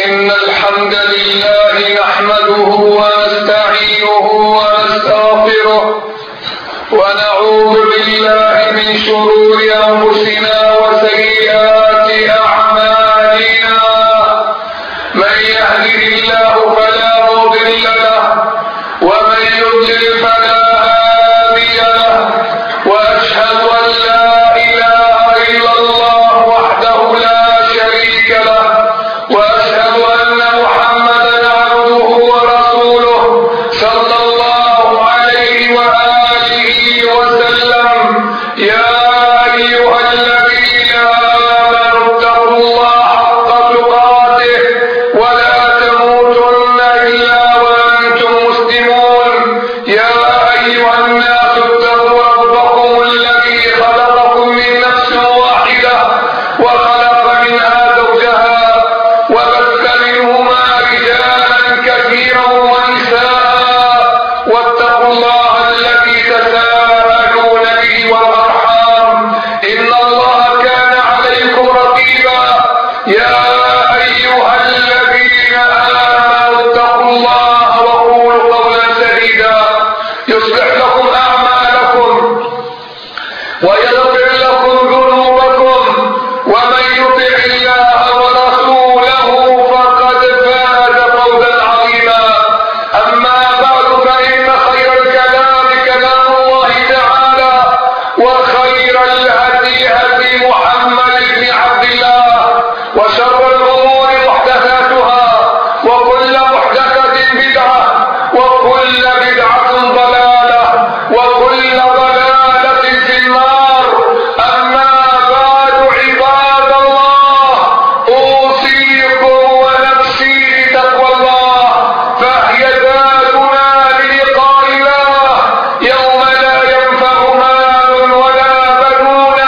إن الحمد لله نحمده ونستعينه ونستغفره ونعوذ بالله من شرور أنفسنا وسيئات أعمالنا. من يهده الله فلا مضل له ومن يضلل فلا هادي له، وأشهد أن لا إله إلا الله وحده لا شريك له، وأشهد أن محمدا عبده ورسوله صلى الله عليه وآله وسلم. يا أيها الذين آمنوا اتقوا الله حق تقاته ولا تموتن إلا وأنتم مسلمون. يا أيها الناس اتقوا ربكم الذي خلقكم من نفس واحدة وخلق منها زوجها وبث منهما رجالا كثيرا ونساء، واتقوا الله الذي تساءلون به والأرحام إن الله كان عليكم رقيبا. يا أيها الذين آمنوا اتقوا الله وقولوا قولا سديدا يصلح لكم أعمالكم ويغفر لكم ذنوبكم، ومن يطع الله ورسوله فقد فاز فوزا عظيما. أما بعد، فإن خير الكلام كلام الله تعالى، وخير الهدي هدي محمد بن عبد الله، وشر الأمور محدثاتها، وكل محدثة بدعة، وكل بدعة ضلالة، وكل ضلالة في النار. أما بعد، عباد الله، أوصيكم ونفسي بتقوى الله، فهي زادنا للقاء الله يوم لا ينفع مال ولا بنون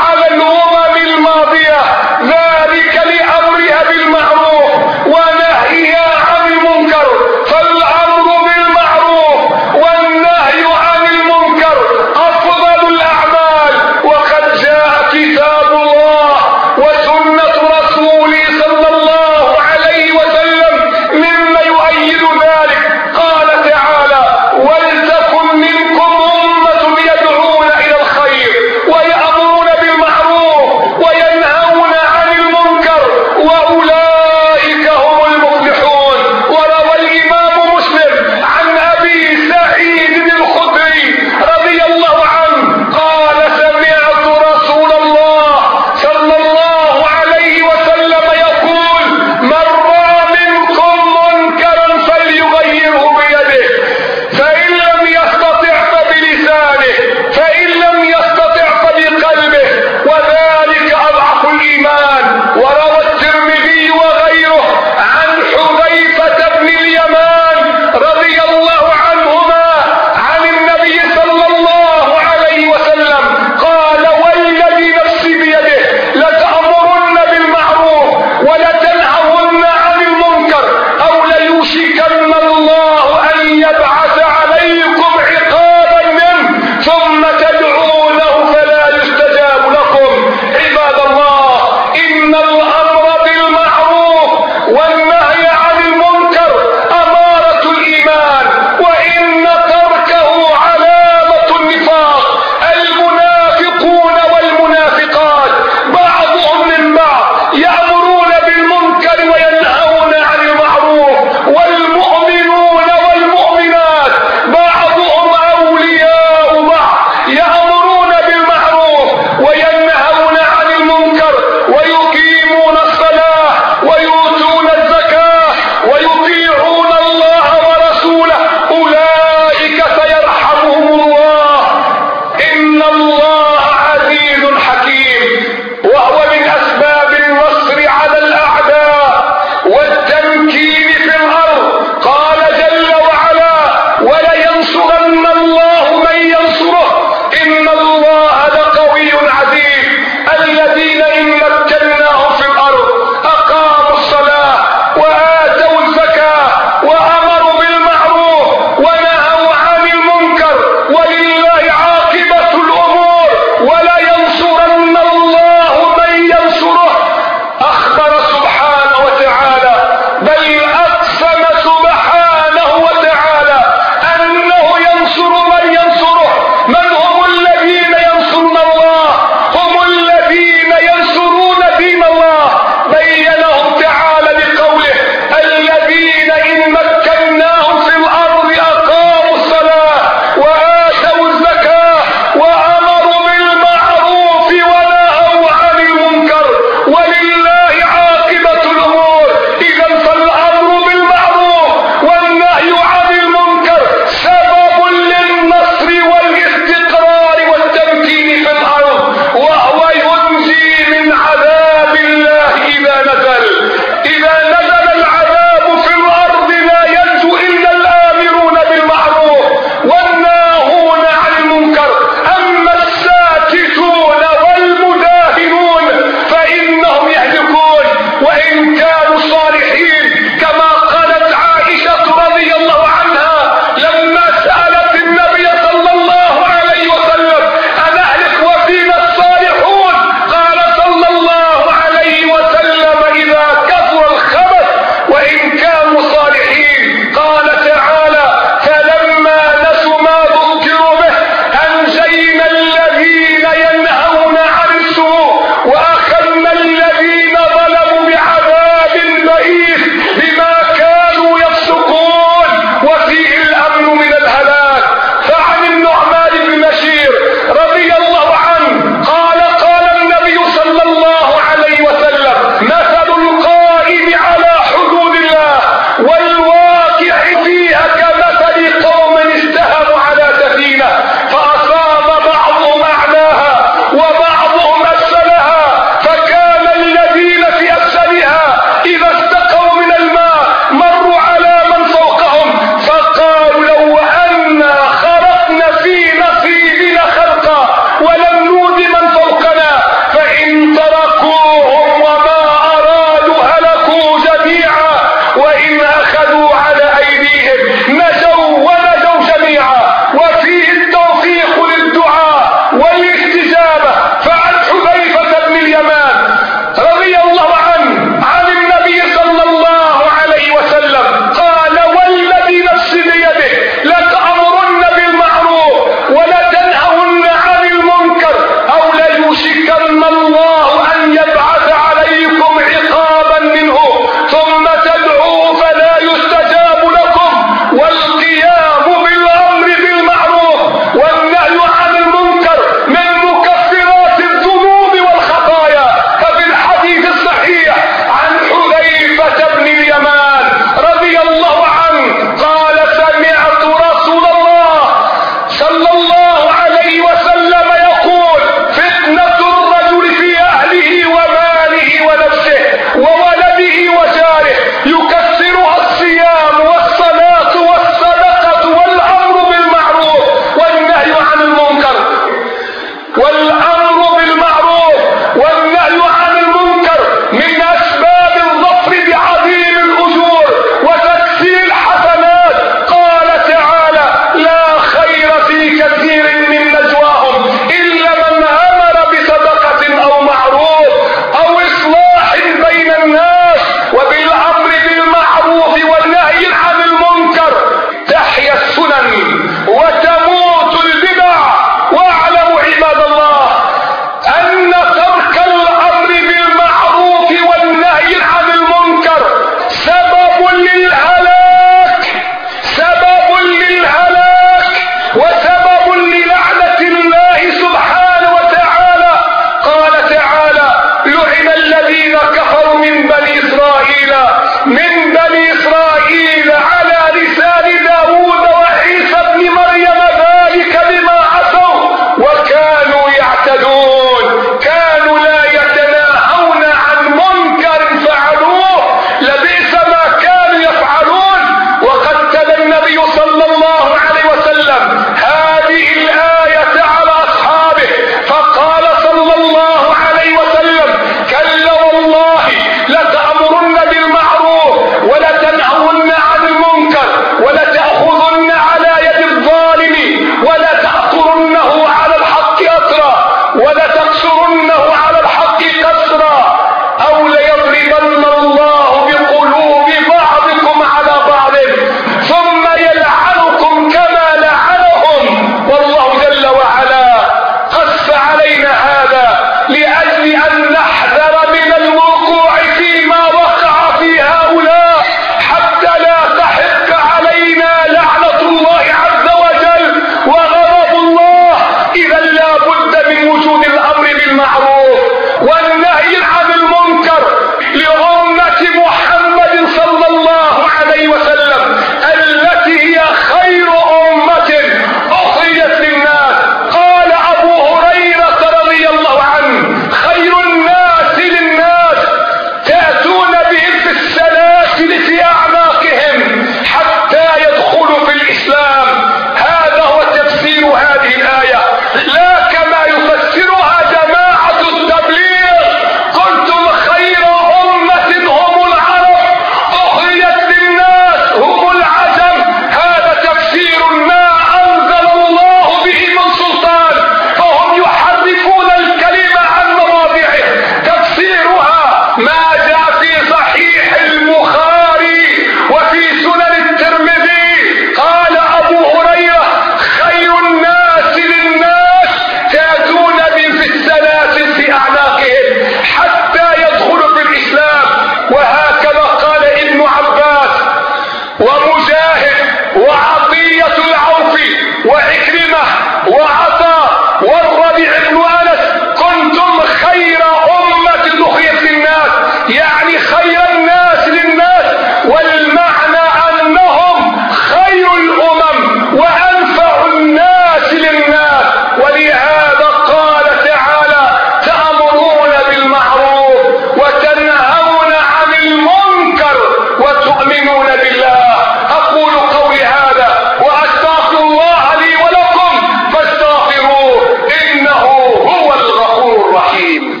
بالمعروف والنهي عن المنكر لأمة محمد صلى الله عليه وسلم التي هي خير أمة أخرجت للناس. قال أبو هريرة رضي الله عنه: خير الناس للناس تأتون بهم في السلاسل في أعناقهم حتى يدخلوا في الإسلام. هذا هو تفسير هذه الآية، لا كما يفسرها جماعة التبليغ: كنتم خير أمة هم العرب أخرجت للناس هم العجم. هذا تفسير ما أنزل الله به من سلطان، فهم يحرفون الكلمة عن مواضعه. تفسيرها ما جاء في صحيح البخاري وفي سنن الترمذي. قال أبو هريرة: خير الناس للناس تأتون بهم في السلاسل في أعناقهم حتى يدخلوا في الإسلام. وهكذا قال ابن عباس ومجاهد وعطية العوفي وعكرمة وعطاء والربيع بن أنس: كنتم خير أمة أخرجت للناس، يعني خير الناس للناس، والمعنى أنهم خير الأمم وأنفع الناس للناس. ولهذا قال تعالى: تأمرون بالمعروف وتنهون عن المنكر وتؤمنون بالله. أقول قولي هذا وأستغفر الله لي ولكم فاستغفروه إنه هو الغفور الرحيم.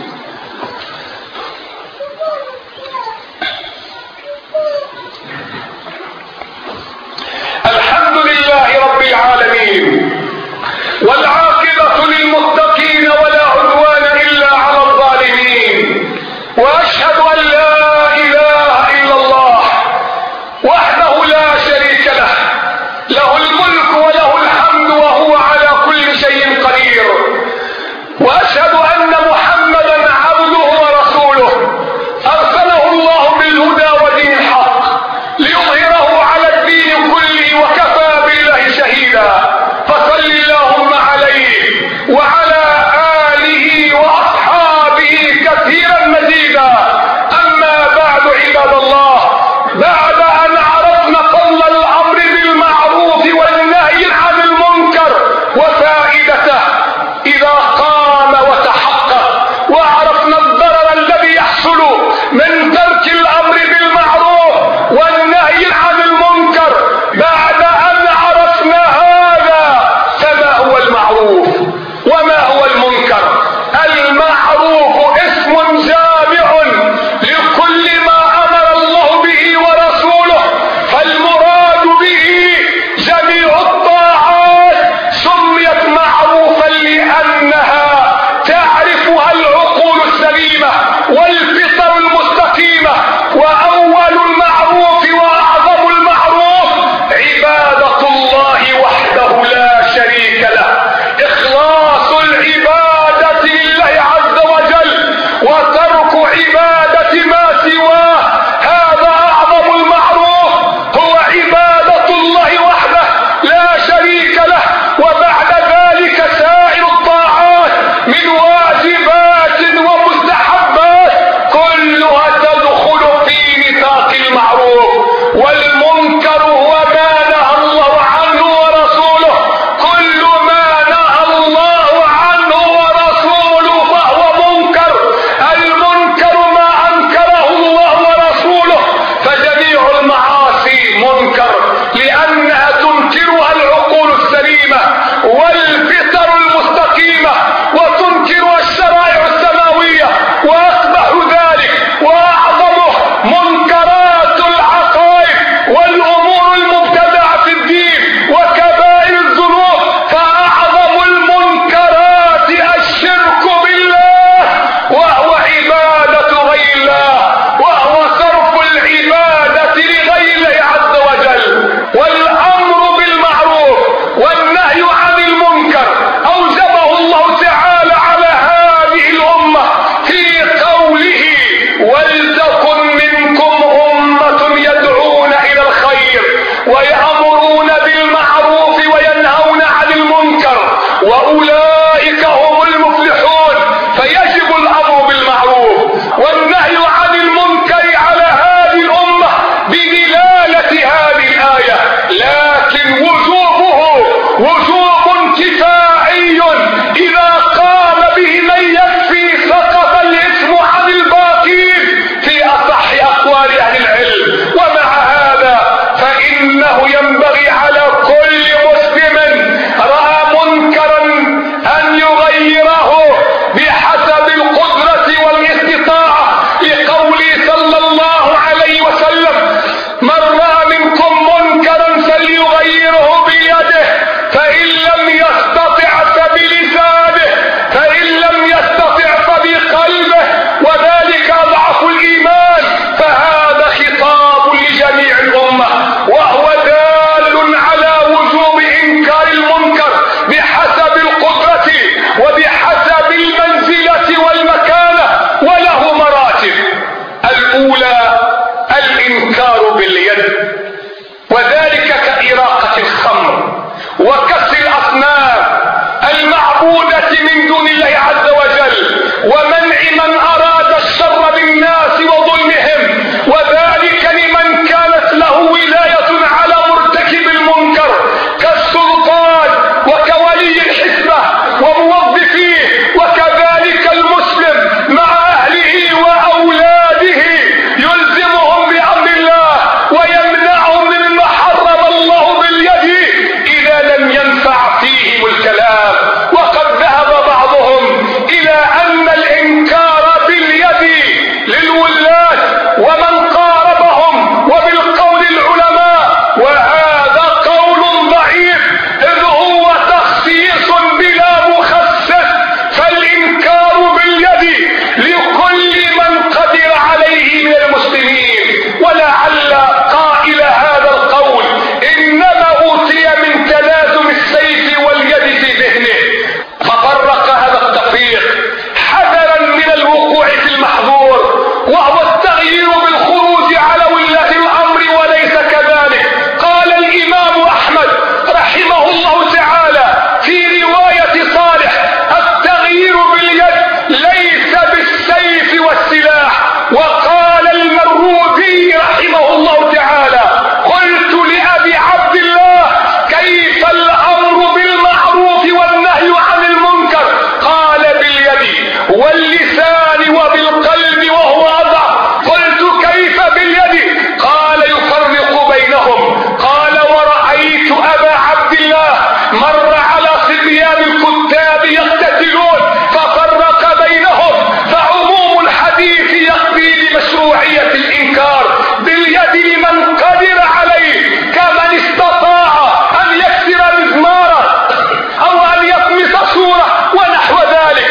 الحمد لله رب العالمين، والعاقبة للمتقين ولا عدوان إلا على الظالمين. وأشهد أن لا إله إلا الله وحده لا شريك له، له الملك وله الحمد وهو على كل شيء قدير. وأشهد أن محمدا عبده ورسوله أرسله الله بالهدى ودين الحق ليظهره على الدين كله وكفى بالله شهيدا. فصل اللهم عليه وعلى آله وأصحابه كثيرا مزيدا. أما بعد عباد الله، بعد أن عرفنا فضل الأمر بالمعروف والنهي عن المنكر وفائدته إذا قام وتحقق، وعرفنا الضرر الذي يحصل من ترك الأمر بالمعروف والنهي عن المنكر، بعد أن عرفنا هذا فما هو المعروف وما هو المنكر؟ المعروف اسم جامع لكل ما أمر الله به ورسوله، فالمراد به جميع الطاعات سميت معروفا لأنها تعرفها العقول السليمة والفطر المستقيمة. وأول المعروف وأعظم المعروف عبادة الله وحده لا شريك له، إخلاص العبادة لله عز وجل وترك عبادة ما سواه. هذا أعظم المعروف، هو عبادة الله وحده لا شريك له. وبعد ذلك سائر الطاعات من واجبات ومستحبات كلها تدخل في من دون الله عز وجل ومنع من أراد الشر بالناس وظلمهم، وذلك لمن كانت له ولاية على مرتكب المنكر كالسلطان وكولي الحزبة وموظفيه، وكذلك المسلم مع أهله وأولاده يلزمهم بأمر الله ويمنعهم مما حرم الله باليد إذا لم ينفع فيهم الكلام. وقد ذهب بعضهم إلى أن الإنكار باليد للولاة ومن قاربهم وبالقول العلماء، وهذا قول ضعيف إذ هو تخصيص بلا مخصص، فالإنكار باليد لكل من قدر عليه من المسلمين. ولعل قائل هذا القول إنما أوتي من تلازم السيف واليد في ذهنه ففرق هذا التفريق حذرا من الوقوع في المحظور، وهو التغيير بالخروج على ولاة الأمر وليس كذلك. قال الإمام أحمد رحمه الله تعالى في رواية صالح: التغيير باليد ليس بالسيف والسلاح. وقال المروذي رحمه الله تعالى: قلت لأبي عبد الله: كيف الأمر بالمعروف والنهي عن المنكر؟ قال: باليد واللسان وبالقلب وهو أضعف. قلت: كيف باليد؟ قال: يفرق بينهم. قال: ورأيت أبا عبد الله مر على صبيان الكتاب يقتتلون ففرق بينهم، فعموم الحديث يقضي بمشروعية الإنكار باليد لمن قدر عليه، كمن استطاع أن يكسر مزمارة أو أن يطمس سورة ونحو ذلك،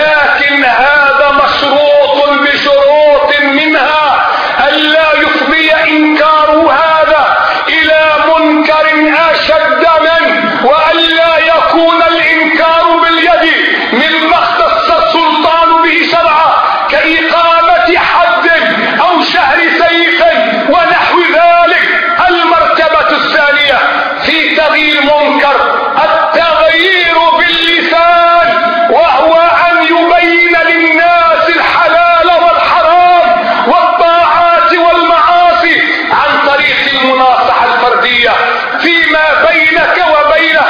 لكن هذا مشروط بشروط منها ألا يفضي إنكار هذا إلى منكر أشد منه، وألا يكون الإنكار باليد مما اختص السلطان به شرعا كإقامة حد أو شهر سيف ونحو ذلك. المرتبة الثانية في تغيير منكر التغيير باللسان، وهو أن يبين للناس الحلال والحرام والطاعات والمعاصي عن طريق المناصحة الفردية فيما بينك وبينه،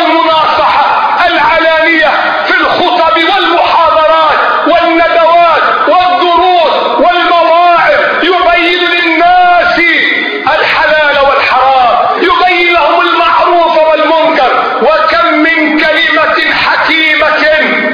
والمناصحة العلانية في الخطب والمحاضرات والندوات والدروس والمواعظ، يبين للناس الحلال والحرام، يبين لهم المعروف والمنكر. وكم من كلمة حكيمة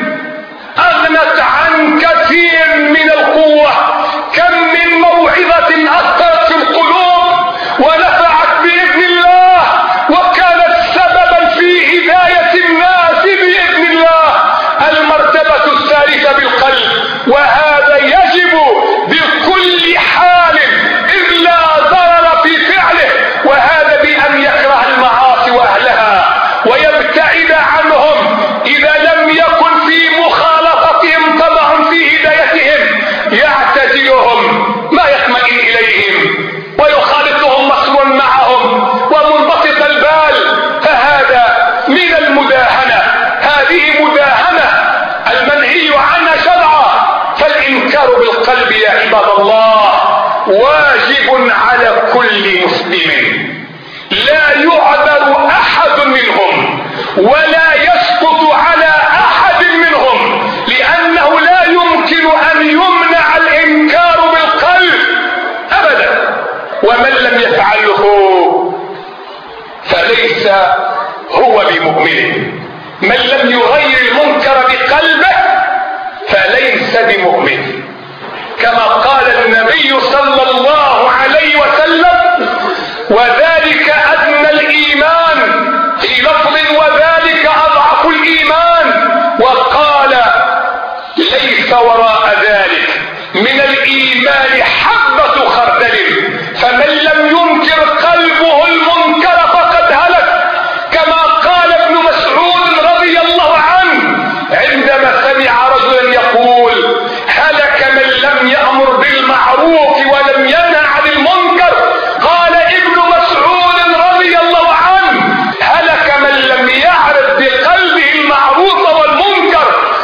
أغنت عن كثير من القوة، كم من موعظة أثرت في القلوب ونفعت بإذن الله وكانت سببا في هداية الناس بإذن الله. المرتبة الثالثة بالقلب، وهذا يجب بكل حال إذ لا ضرر في فعله، وهذا بأن يكره المعاصي وأهلها ويبتعد عنهم إذا لم يكن في مخالطتهم طمع في هدايتهم، يعتزلهم ما يطمئن إليهم ويخالطهم مسرا معهم ومنبسط البال، فهذا من المداهنة. هذه مداهنة المنهي عنها شرعا. فالإنكار بالقلب يا عباد الله واجب على كل مسلم، لا يعذر أحد منهم ولا يسقط على أحد منهم، لأنه لا يمكن أن يمنع الإنكار بالقلب أبدا. ومن لم يفعله فليس هو بمؤمن. من لم يغير المنكر بقلبه فليس بمؤمن، كما قال النبي صلى الله عليه وسلم: وذلك أدنى الإيمان، في لفظ وذلك أضعف الإيمان، وقال: ليس وراء ذلك من الإيمان حبة خردل، فمن لم ينكر قلبه المنكر فقد هلك، كما قال ابن مسعود رضي الله عنه عندما سمع رجلا يقول: هلك من لم يأمر بالمعروف ولم ينهى عن المنكر. قال ابن مسعود رضي الله عنه: هلك من لم يعرف بقلبه المعروف والمنكر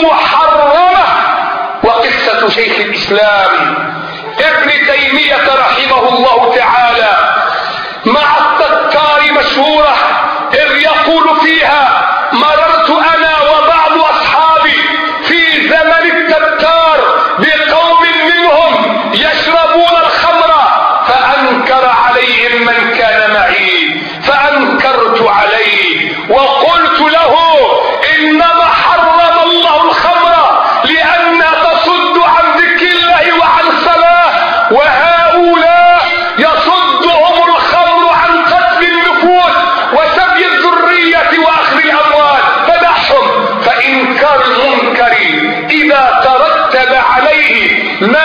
محرمة. وقصة شيخ الإسلام ابن تيمية رحمه الله تعالى مع التتار مشهورة، إذ يقول فيها: مررت أنا وبعض أصحابي في زمن التتار بقوم منهم يشربون الخمر، فأنكر عليهم من كان معي، فأنكرت عليه وقلت له: إنما حرم الله الخمر لأنها تصد عن ذكر الله وعن صلاة، وهؤلاء يصدهم الخمر عن قتل النفوس وسبي الذرية وأخذ الأموال، فدعهم. فإنكار المنكر إذا ترتب عليه ما